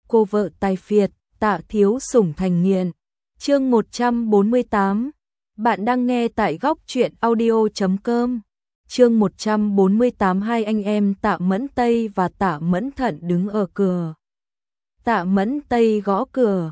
cô vợ tài phiệt, Tạ thiếu sủng thành nghiện. Chương 148. Bạn đang nghe tại góc truyện audio.com. Chương 148. Hai anh em Tạ Mẫn Tây và Tạ Mẫn Thận đứng ở cửa. Tạ Mẫn Tây gõ cửa.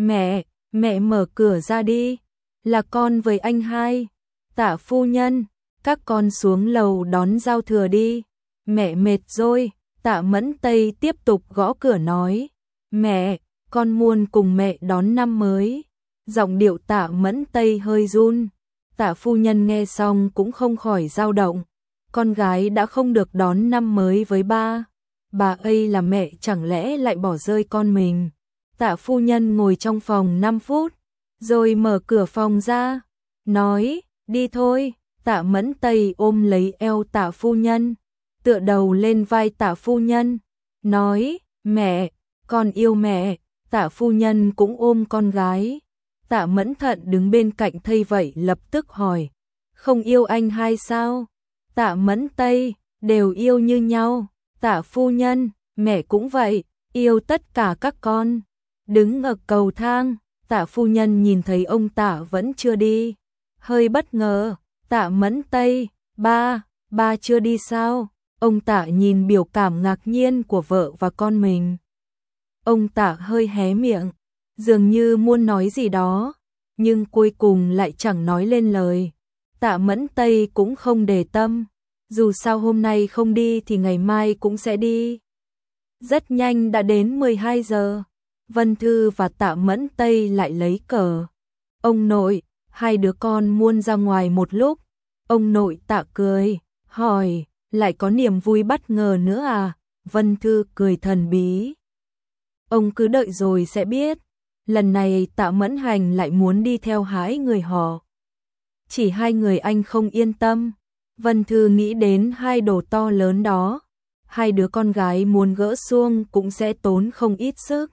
Mẹ mở cửa ra đi. Là con với anh hai. Tạ phu nhân, các con xuống lầu đón giao thừa đi. Mẹ mệt rồi. Tạ Mẫn Tây tiếp tục gõ cửa nói. Mẹ, con muốn cùng mẹ đón năm mới. Giọng điệu Tạ Mẫn Tây hơi run. Tạ phu nhân nghe xong cũng không khỏi dao động. Con gái đã không được đón năm mới với ba. Bà ấy là mẹ chẳng lẽ lại bỏ rơi con mình. Tạ phu nhân ngồi trong phòng 5 phút, rồi mở cửa phòng ra, nói, đi thôi. Tạ Mẫn Tây ôm lấy eo Tạ phu nhân, tựa đầu lên vai Tạ phu nhân, nói, mẹ, con yêu mẹ. Tạ phu nhân cũng ôm con gái. Tạ Mẫn Thận đứng bên cạnh thấy vậy lập tức hỏi, không yêu anh hai sao? Tạ Mẫn Tây, đều yêu như nhau. Tạ phu nhân, mẹ cũng vậy, yêu tất cả các con. Đứng ở cầu thang, Tạ phu nhân nhìn thấy ông Tạ vẫn chưa đi, hơi bất ngờ. Tạ Mẫn Tây, ba chưa đi sao? Ông Tạ nhìn biểu cảm ngạc nhiên của vợ và con mình. Ông Tạ hơi hé miệng, dường như muốn nói gì đó, nhưng cuối cùng lại chẳng nói lên lời. Tạ Mẫn Tây cũng không để tâm, dù sao hôm nay không đi thì ngày mai cũng sẽ đi. Rất nhanh đã đến 12 giờ, Vân Thư và Tạ Mẫn Tây lại lấy cờ. Ông nội, hai đứa con muốn ra ngoài một lúc. Ông nội Tạ cười, hỏi, lại có niềm vui bất ngờ nữa à? Vân Thư cười thần bí. Ông cứ đợi rồi sẽ biết. Lần này Tạ Mẫn Hành lại muốn đi theo hái người họ. Chỉ hai người anh không yên tâm. Vân Thư nghĩ đến hai đồ to lớn đó. Hai đứa con gái muốn gỡ xuông cũng sẽ tốn không ít sức.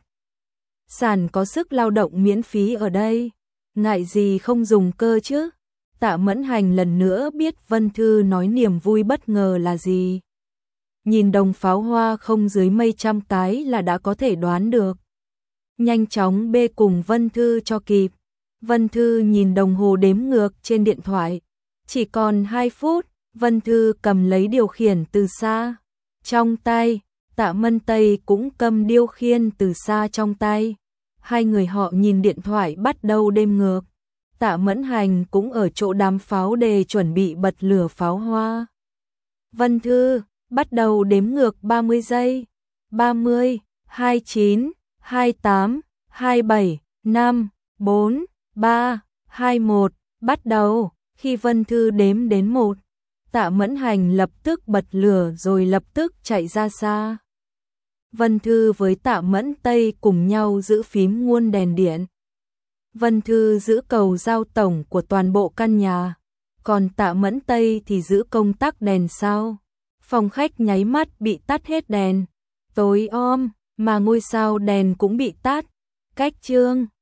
Sản có sức lao động miễn phí ở đây, ngại gì không dùng cơ chứ? Tạ Mẫn Hành lần nữa biết Vân Thư nói niềm vui bất ngờ là gì. Nhìn đồng pháo hoa không dưới mấy trăm cái là đã có thể đoán được. Nhanh chóng bê cùng Vân Thư cho kịp. Vân Thư nhìn đồng hồ đếm ngược trên điện thoại. Chỉ còn 2 phút, Vân Thư cầm lấy điều khiển từ xa trong tay. Tạ Mẫn Tây cũng cầm điều khiển từ xa trong tay. Hai người họ nhìn điện thoại bắt đầu đếm ngược. Tạ Mẫn Hành cũng ở chỗ đám pháo để chuẩn bị bật lửa pháo hoa. Vân Thư bắt đầu đếm ngược 30 giây. 30, 29, 28, 27, 5, 4, 3, 2, 1, bắt đầu. Khi Vân Thư đếm đến 1, Tạ Mẫn Hành lập tức bật lửa rồi lập tức chạy ra xa. Vân Thư với Tạ Mẫn Tây cùng nhau giữ phím nguồn đèn điện. Vân Thư giữ cầu giao tổng của toàn bộ căn nhà, còn Tạ Mẫn Tây thì giữ công tắc đèn sao. Phòng khách nháy mắt bị tắt hết đèn, tối om, mà ngôi sao đèn cũng bị tắt. Cách chương